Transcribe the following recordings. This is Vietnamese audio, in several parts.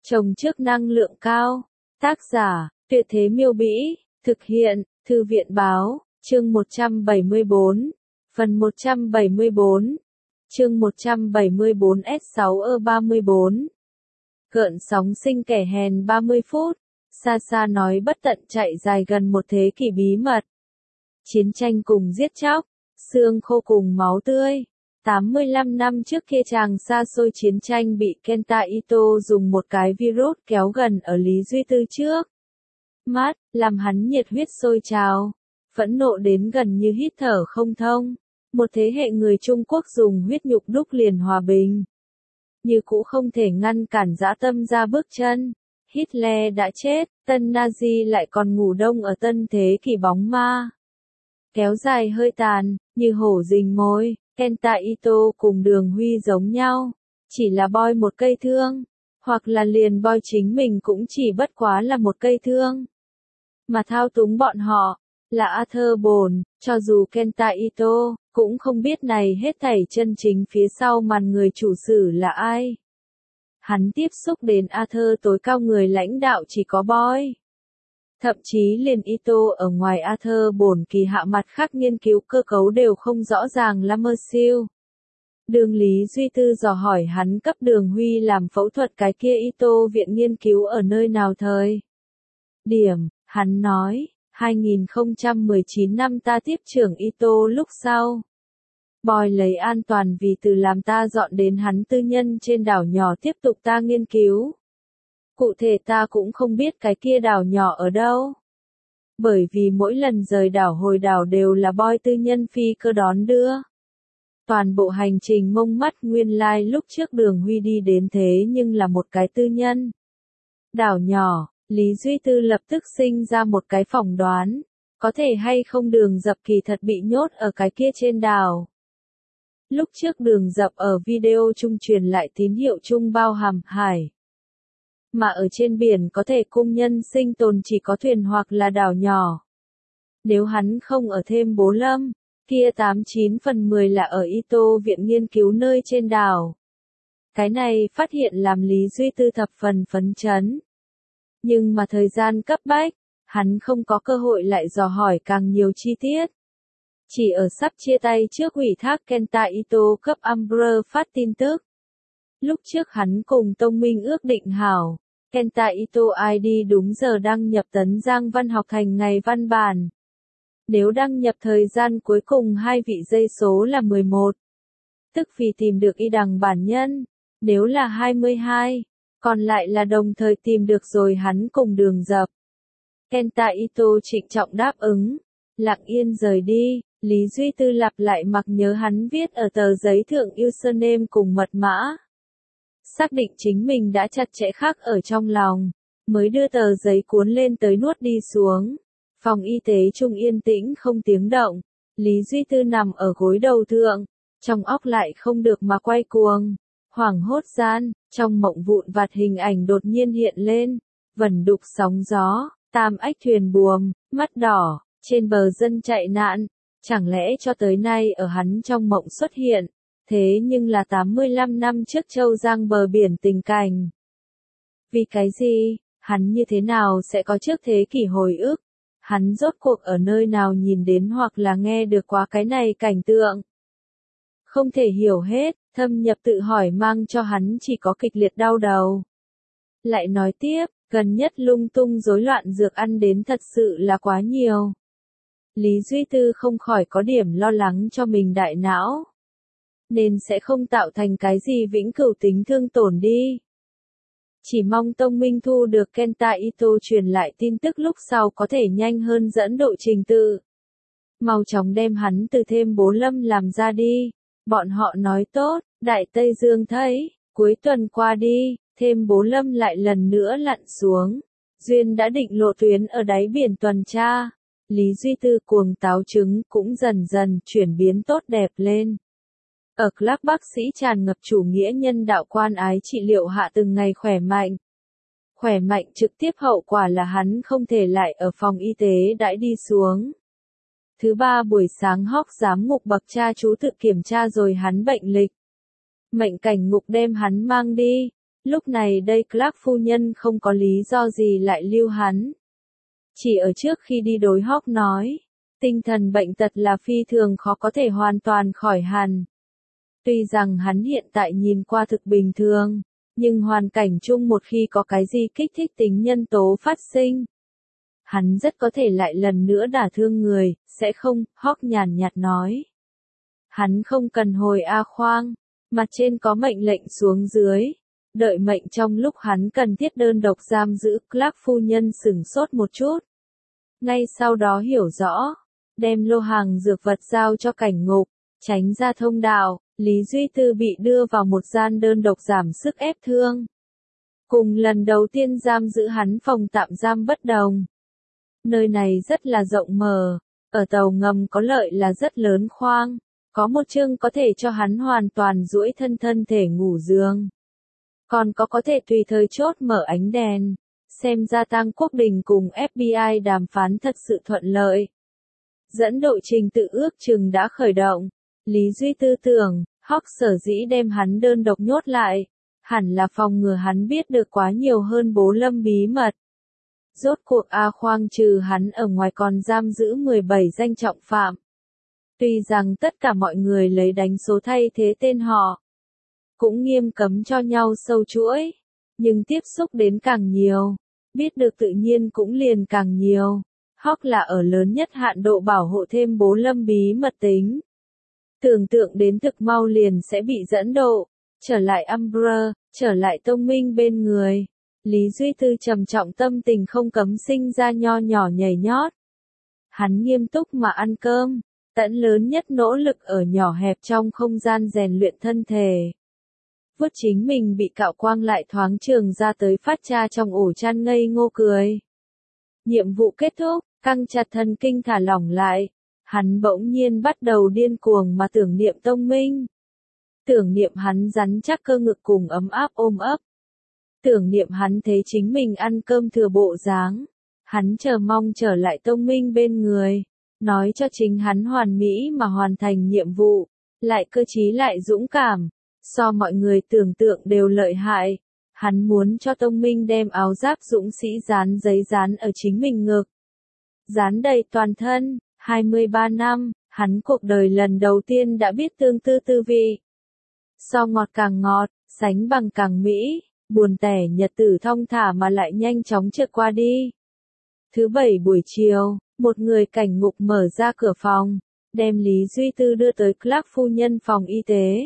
Trồng trước năng lượng cao. Tác giả, Tuyệt Thế Miêu Bĩ. Thực hiện, Thư viện Báo. Chương 174. Phần 174. Chương 174 S6E34. Gợn sóng sinh kẻ hèn 30 phút. Xa xa nói bất tận chạy dài gần một thế kỷ bí mật. Chiến tranh cùng giết chóc, xương khô cùng máu tươi. 85 năm trước kia chàng xa xôi chiến tranh bị Kenta Ito dùng một cái virus kéo gần ở Lý Duy Tư trước mắt, làm hắn nhiệt huyết sôi trào, phẫn nộ đến gần như hít thở không thông. Một thế hệ người Trung Quốc dùng huyết nhục đúc liền hòa bình. Như cũ không thể ngăn cản dã tâm ra bước chân. Hitler đã chết, tân Nazi lại còn ngủ đông ở tân thế kỷ bóng ma. Kéo dài hơi tàn, như hổ rình mồi. Kenta Ito cùng Đường Huy giống nhau, chỉ là boi một cây thương, hoặc là liền boi chính mình cũng chỉ bất quá là một cây thương. Mà thao túng bọn họ, là Arthur Bồn, cho dù Kenta Ito, cũng không biết này hết thảy chân chính phía sau màn người chủ sử là ai. Hắn tiếp xúc đến Arthur tối cao người lãnh đạo chỉ có boi. Thậm chí liền Ito ở ngoài Arthur Bồn kỳ hạ mặt khác nghiên cứu cơ cấu đều không rõ ràng là mơ siêu. Đường Lý Duy Tư dò hỏi hắn cấp Đường Huy làm phẫu thuật cái kia Ito viện nghiên cứu ở nơi nào thời. Điểm, hắn nói, 2019 năm ta tiếp trưởng Ito lúc sau. Bòi lấy an toàn vì từ làm ta dọn đến hắn tư nhân trên đảo nhỏ tiếp tục ta nghiên cứu. Cụ thể ta cũng không biết cái kia đảo nhỏ ở đâu. Bởi vì mỗi lần rời đảo hồi đảo đều là boi tư nhân phi cơ đón đưa. Toàn bộ hành trình mông mắt nguyên lai lúc trước Đường Huy đi đến thế nhưng là một cái tư nhân. Đảo nhỏ, Lý Duy Tư lập tức sinh ra một cái phỏng đoán. Có thể hay không Đường Dập kỳ thật bị nhốt ở cái kia trên đảo. Lúc trước Đường Dập ở video trung truyền lại tín hiệu chung bao hàm hải. Mà ở trên biển có thể cung nhân sinh tồn chỉ có thuyền hoặc là đảo nhỏ. Nếu hắn không ở thêm Bố Lâm, kia 89 phần 10 là ở Ito viện nghiên cứu nơi trên đảo. Cái này phát hiện làm Lý Duy Tư thập phần phấn chấn. Nhưng mà thời gian cấp bách, hắn không có cơ hội lại dò hỏi càng nhiều chi tiết. Chỉ ở sắp chia tay trước ủy thác Kenta Ito cấp Amber phát tin tức. Lúc trước hắn cùng Tông Minh ước định hảo. Kenta Ito ID đúng giờ đăng nhập Tấn Giang Văn học thành ngày văn bản. Nếu đăng nhập thời gian cuối cùng hai vị dây số là 11. Tức vì tìm được y đằng bản nhân. Nếu là 22. Còn lại là đồng thời tìm được rồi hắn cùng Đường Dập. Kenta Ito trịnh trọng đáp ứng. Lặng yên rời đi. Lý Duy Tư lặp lại mặc nhớ hắn viết ở tờ giấy thượng username cùng mật mã. Xác định chính mình đã chặt chẽ khắc ở trong lòng, mới đưa tờ giấy cuốn lên tới nuốt đi xuống. Phòng y tế trung yên tĩnh không tiếng động, Lý Duy Tư nằm ở gối đầu thượng, trong óc lại không được mà quay cuồng. Hoảng hốt gian, trong mộng vụn vặt hình ảnh đột nhiên hiện lên, vẩn đục sóng gió, tam ách thuyền buồm, mắt đỏ, trên bờ dân chạy nạn, chẳng lẽ cho tới nay ở hắn trong mộng xuất hiện. Thế nhưng là 85 năm trước Châu Giang bờ biển tình cảnh. Vì cái gì, hắn như thế nào sẽ có trước thế kỷ hồi ức? Hắn rốt cuộc ở nơi nào nhìn đến hoặc là nghe được quá cái này cảnh tượng? Không thể hiểu hết, thâm nhập tự hỏi mang cho hắn chỉ có kịch liệt đau đầu. Lại nói tiếp, gần nhất lung tung rối loạn dược ăn đến thật sự là quá nhiều. Lý Duy Tư không khỏi có điểm lo lắng cho mình đại não. Nên sẽ không tạo thành cái gì vĩnh cửu tính thương tổn đi. Chỉ mong Tông Minh thu được Kenta Ito truyền lại tin tức lúc sau có thể nhanh hơn dẫn độ trình tự. Mau chóng đem hắn từ thêm Bố Lâm làm ra đi. Bọn họ nói tốt, Đại Tây Dương thấy, cuối tuần qua đi, thêm Bố Lâm lại lần nữa lặn xuống. Duyên đã định lộ tuyến ở đáy biển tuần tra. Lý Duy Tư cuồng táo trứng cũng dần dần chuyển biến tốt đẹp lên. Ở club bác sĩ tràn ngập chủ nghĩa nhân đạo quan ái trị liệu hạ từng ngày khỏe mạnh. Khỏe mạnh trực tiếp hậu quả là hắn không thể lại ở phòng y tế đãi đi xuống. Thứ ba buổi sáng Hóc giám ngục bậc cha chú tự kiểm tra rồi hắn bệnh lịch. Mệnh cảnh ngục đem hắn mang đi. Lúc này đây Clark phu nhân không có lý do gì lại lưu hắn. Chỉ ở trước khi đi đối Hawk nói, tinh thần bệnh tật là phi thường khó có thể hoàn toàn khỏi hẳn. Tuy rằng hắn hiện tại nhìn qua thực bình thường, nhưng hoàn cảnh chung một khi có cái gì kích thích tính nhân tố phát sinh, hắn rất có thể lại lần nữa đả thương người, sẽ không, Hawk nhàn nhạt nói. Hắn không cần hồi A khoang, mặt trên có mệnh lệnh xuống dưới. Đợi mệnh trong lúc hắn cần thiết đơn độc giam giữ, Clark phu nhân sửng sốt một chút. Ngay sau đó hiểu rõ, đem lô hàng dược vật giao cho cảnh ngục, tránh ra thông đạo, Lý Duy Tư bị đưa vào một gian đơn độc giảm sức ép thương. Cùng lần đầu tiên giam giữ hắn phòng tạm giam bất đồng. Nơi này rất là rộng mở, ở tàu ngầm có lợi là rất lớn khoang, có một chương có thể cho hắn hoàn toàn duỗi thân thể ngủ giường. Còn có thể tùy thời chốt mở ánh đèn, xem ra Tang Quốc Đình cùng FBI đàm phán thật sự thuận lợi. Dẫn đội trình tự ước chừng đã khởi động, Lý Duy Tư tưởng, Hawk sở dĩ đem hắn đơn độc nhốt lại, hẳn là phòng ngừa hắn biết được quá nhiều hơn Bố Lâm bí mật. Rốt cuộc A khoang trừ hắn ở ngoài còn giam giữ 17 danh trọng phạm. Tuy rằng tất cả mọi người lấy đánh số thay thế tên họ, cũng nghiêm cấm cho nhau sâu chuỗi, nhưng tiếp xúc đến càng nhiều, biết được tự nhiên cũng liền càng nhiều. Hawk là ở lớn nhất hạn độ bảo hộ thêm Bố Lâm bí mật tính. Tưởng tượng đến thực mau liền sẽ bị dẫn độ, trở lại Umbrella, trở lại tông minh bên người. Lý Duy Tư trầm trọng tâm tình không cấm sinh ra nho nhỏ nhảy nhót. Hắn nghiêm túc mà ăn cơm, tận lớn nhất nỗ lực ở nhỏ hẹp trong không gian rèn luyện thân thể. Vuốt chính mình bị cạo quang lại thoáng trường ra tới phát ra trong ổ chăn ngây ngô cười. Nhiệm vụ kết thúc, căng chặt thần kinh thả lỏng lại. Hắn bỗng nhiên bắt đầu điên cuồng mà tưởng niệm tông minh. Tưởng niệm hắn rắn chắc cơ ngực cùng ấm áp ôm ấp. Tưởng niệm hắn thấy chính mình ăn cơm thừa bộ dáng. Hắn chờ mong trở lại tông minh bên người. Nói cho chính hắn hoàn mỹ mà hoàn thành nhiệm vụ. Lại cơ trí lại dũng cảm. So mọi người tưởng tượng đều lợi hại. Hắn muốn cho tông minh đem áo giáp dũng sĩ dán giấy dán ở chính mình ngực. Dán đầy toàn thân. 23 năm, hắn cuộc đời lần đầu tiên đã biết tương tư tư vị. So ngọt càng ngọt, sánh bằng càng mỹ, buồn tẻ nhật tử thong thả mà lại nhanh chóng trượt qua đi. Thứ bảy buổi chiều, một người cảnh ngục mở ra cửa phòng, đem Lý Duy Tư đưa tới Clark phu nhân phòng y tế.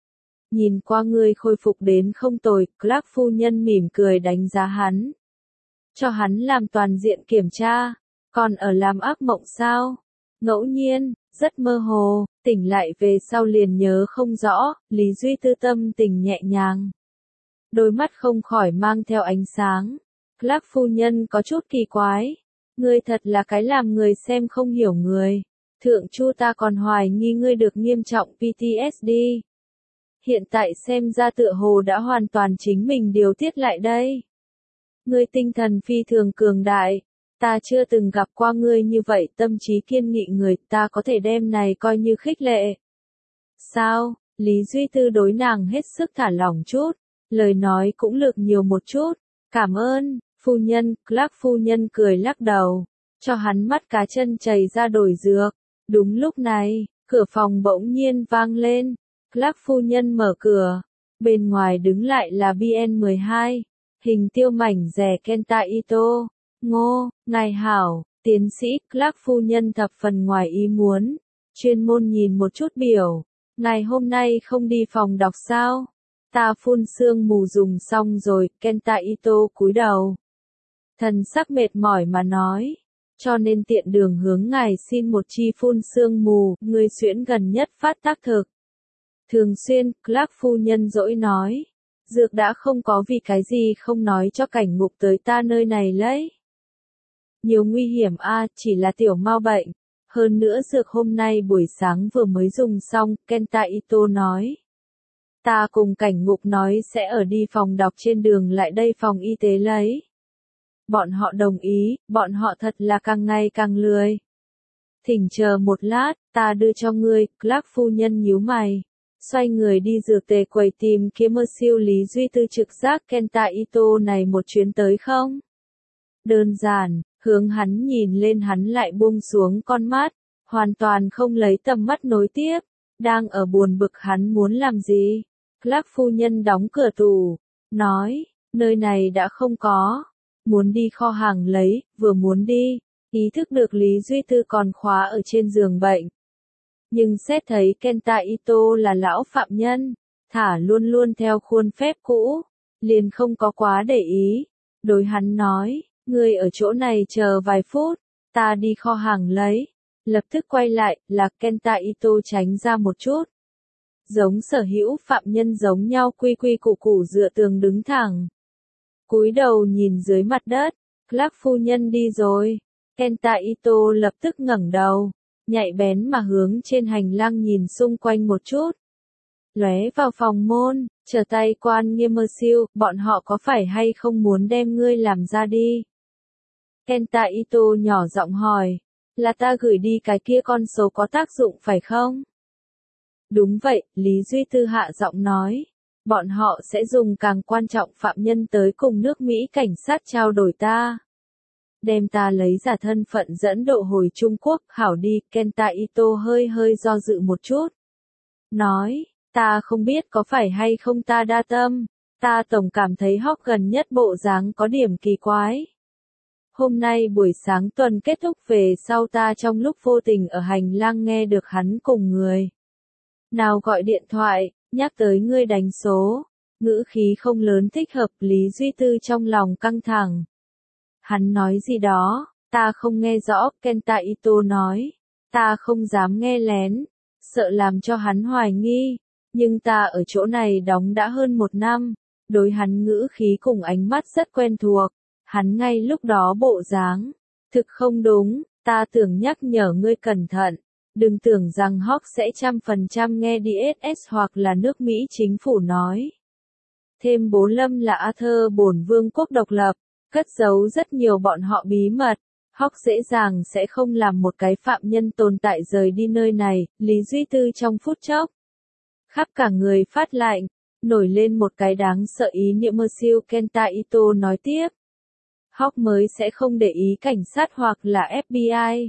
Nhìn qua người khôi phục đến không tồi, Clark phu nhân mỉm cười đánh giá hắn. Cho hắn làm toàn diện kiểm tra, còn ở làm ác mộng sao? Ngẫu nhiên, rất mơ hồ, tỉnh lại về sau liền nhớ không rõ, Lý Duy Tư tâm tình nhẹ nhàng. Đôi mắt không khỏi mang theo ánh sáng. Clark phu nhân có chút kỳ quái. Ngươi thật là cái làm người xem không hiểu người. Thượng Chu ta còn hoài nghi ngươi được nghiêm trọng PTSD. Hiện tại xem ra tựa hồ đã hoàn toàn chính mình điều tiết lại đây. Ngươi tinh thần phi thường cường đại. Ta chưa từng gặp qua ngươi như vậy tâm trí kiên nghị người, ta có thể đem này coi như khích lệ. Sao? Lý Duy Tư đối nàng hết sức thả lỏng chút, lời nói cũng lược nhiều một chút. Cảm ơn, phu nhân, Clark phu nhân cười lắc đầu, cho hắn mắt cá chân chảy ra đổi dược. Đúng lúc này, cửa phòng bỗng nhiên vang lên, Clark phu nhân mở cửa, bên ngoài đứng lại là BN12, hình tiêu mảnh rẻ Kenta Ito. Ngô, ngài hảo, tiến sĩ, Clark phu nhân thập phần ngoài ý muốn, chuyên môn nhìn một chút biểu, ngài hôm nay không đi phòng đọc sao? Ta phun sương mù dùng xong rồi, Kenta Ito cúi đầu. Thần sắc mệt mỏi mà nói, cho nên tiện đường hướng ngài xin một chi phun sương mù, người xuyễn gần nhất phát tác thực. Thường xuyên, Clark phu nhân dỗi nói, dược đã không có vì cái gì không nói cho cảnh ngục tới ta nơi này lấy. Nhiều nguy hiểm chỉ là tiểu mau bệnh. Hơn nữa dược hôm nay buổi sáng vừa mới dùng xong, Kenta Ito nói. Ta cùng cảnh ngục nói sẽ ở đi phòng đọc trên đường lại đây phòng y tế lấy. Bọn họ đồng ý, bọn họ thật là càng ngày càng lười. Thỉnh chờ một lát, ta đưa cho ngươi, Clark phu nhân nhíu mày. xoay người đi dược tề quầy tìm kiếm mơ siêu Lý Duy Tư trực giác Kenta Ito này một chuyến tới không? Đơn giản, hướng hắn nhìn lên hắn lại buông xuống con mắt, hoàn toàn không lấy tầm mắt nối tiếp, đang ở buồn bực hắn muốn làm gì? Clark phu nhân đóng cửa tủ, nói, nơi này đã không có, muốn đi kho hàng lấy, vừa muốn đi, ý thức được Lý Duy Tư còn khóa ở trên giường bệnh. Nhưng xét thấy Kenta Ito là lão phạm nhân, thả luôn luôn theo khuôn phép cũ, liền không có quá để ý. Đối hắn nói, ngươi ở chỗ này chờ vài phút, ta đi kho hàng lấy. Lập tức quay lại, là Kenta Ito tránh ra một chút. Giống sở hữu phạm nhân giống nhau quy quy củ củ dựa tường đứng thẳng. Cúi đầu nhìn dưới mặt đất, Clark phu nhân đi rồi. Kenta Ito lập tức ngẩng đầu, nhạy bén mà hướng trên hành lang nhìn xung quanh một chút. Lóe vào phòng môn, trở tay quan nghiêm mơ siêu, bọn họ có phải hay không muốn đem ngươi làm ra đi? Kenta Ito nhỏ giọng hỏi, là ta gửi đi cái kia con số có tác dụng phải không? Đúng vậy, Lý Duy Tư hạ giọng nói. Bọn họ sẽ dùng càng quan trọng phạm nhân tới cùng nước Mỹ cảnh sát trao đổi ta. Đem ta lấy giả thân phận dẫn độ hồi Trung Quốc, hảo đi, Kenta Ito hơi do dự một chút. Nói, ta không biết có phải hay không ta đa tâm, ta tổng cảm thấy Hawk gần nhất bộ dáng có điểm kỳ quái. Hôm nay buổi sáng tuần kết thúc về sau ta trong lúc vô tình ở hành lang nghe được hắn cùng người nào gọi điện thoại, nhắc tới ngươi đánh số, ngữ khí không lớn thích hợp, Lý Duy Tư trong lòng căng thẳng. Hắn nói gì đó, ta không nghe rõ, Kenta Ito nói, ta không dám nghe lén, sợ làm cho hắn hoài nghi, nhưng ta ở chỗ này đóng đã hơn 1 năm, đối hắn ngữ khí cùng ánh mắt rất quen thuộc, hắn ngay lúc đó bộ dáng, thực không đúng, ta tưởng nhắc nhở ngươi cẩn thận. Đừng tưởng rằng Hawk sẽ 100% nghe DSS hoặc là nước Mỹ chính phủ nói. Thêm bố Lâm là Arthur bổn vương quốc độc lập, cất giấu rất nhiều bọn họ bí mật. Hawk dễ dàng sẽ không làm một cái phạm nhân tồn tại rời đi nơi này, Lý Duy Tư trong phút chốc. Khắp cả người phát lạnh, nổi lên một cái đáng sợ ý niệm mơ siêu Kenta Ito nói tiếp. Hawk mới sẽ không để ý cảnh sát hoặc là FBI.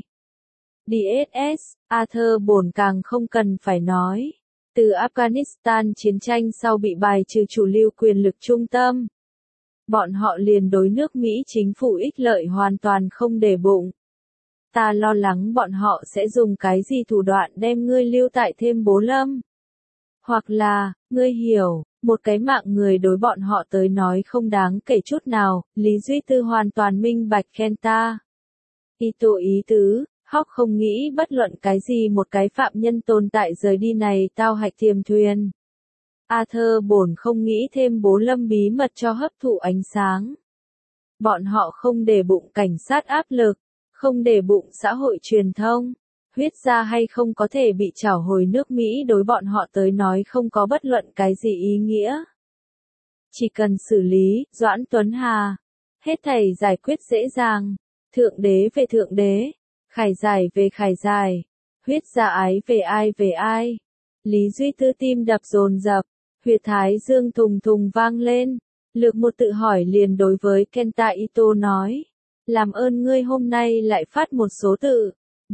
DSS, Arthur bổn càng không cần phải nói. Từ Afghanistan chiến tranh sau bị bài trừ chủ lưu quyền lực trung tâm. Bọn họ liền đối nước Mỹ chính phủ ích lợi hoàn toàn không để bụng. Ta lo lắng bọn họ sẽ dùng cái gì thủ đoạn đem ngươi lưu tại thêm bố Lâm. Hoặc là, ngươi hiểu, một cái mạng người đối bọn họ tới nói không đáng kể chút nào, Lý Duy Tư hoàn toàn minh bạch Kenta. Ito ý tứ. Hawk không nghĩ bất luận cái gì một cái phạm nhân tồn tại rời đi này tao hạch tiềm thuyền. Arthur bổn không nghĩ thêm bố Lâm bí mật cho hấp thụ ánh sáng. Bọn họ không để bụng cảnh sát áp lực, không để bụng xã hội truyền thông. Huyết ra hay không có thể bị trảo hồi nước Mỹ đối bọn họ tới nói không có bất luận cái gì ý nghĩa. Chỉ cần xử lý, Doãn Tuấn Hà. Hết thảy giải quyết dễ dàng. Thượng đế về thượng đế. Khải giải về khải giải, huyết ra ái về ai. Lý Duy Tư tim đập dồn dập, huyệt thái dương thùng thùng vang lên, lược một tự hỏi liền đối với Kenta Ito nói, làm ơn ngươi hôm nay lại phát một số tự,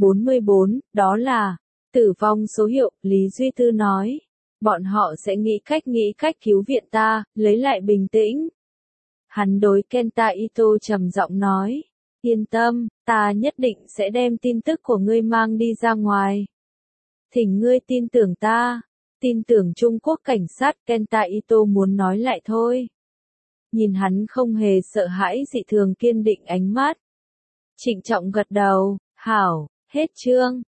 44, đó là, tử vong số hiệu, Lý Duy Tư nói, bọn họ sẽ nghĩ cách cứu viện ta, lấy lại bình tĩnh. Hắn đối Kenta Ito trầm giọng nói. Yên tâm, ta nhất định sẽ đem tin tức của ngươi mang đi ra ngoài. Thỉnh ngươi tin tưởng ta, tin tưởng Trung Quốc cảnh sát, Kenta Ito muốn nói lại thôi. Nhìn hắn không hề sợ hãi dị thường kiên định ánh mắt. Trịnh trọng gật đầu, hảo, hết chương.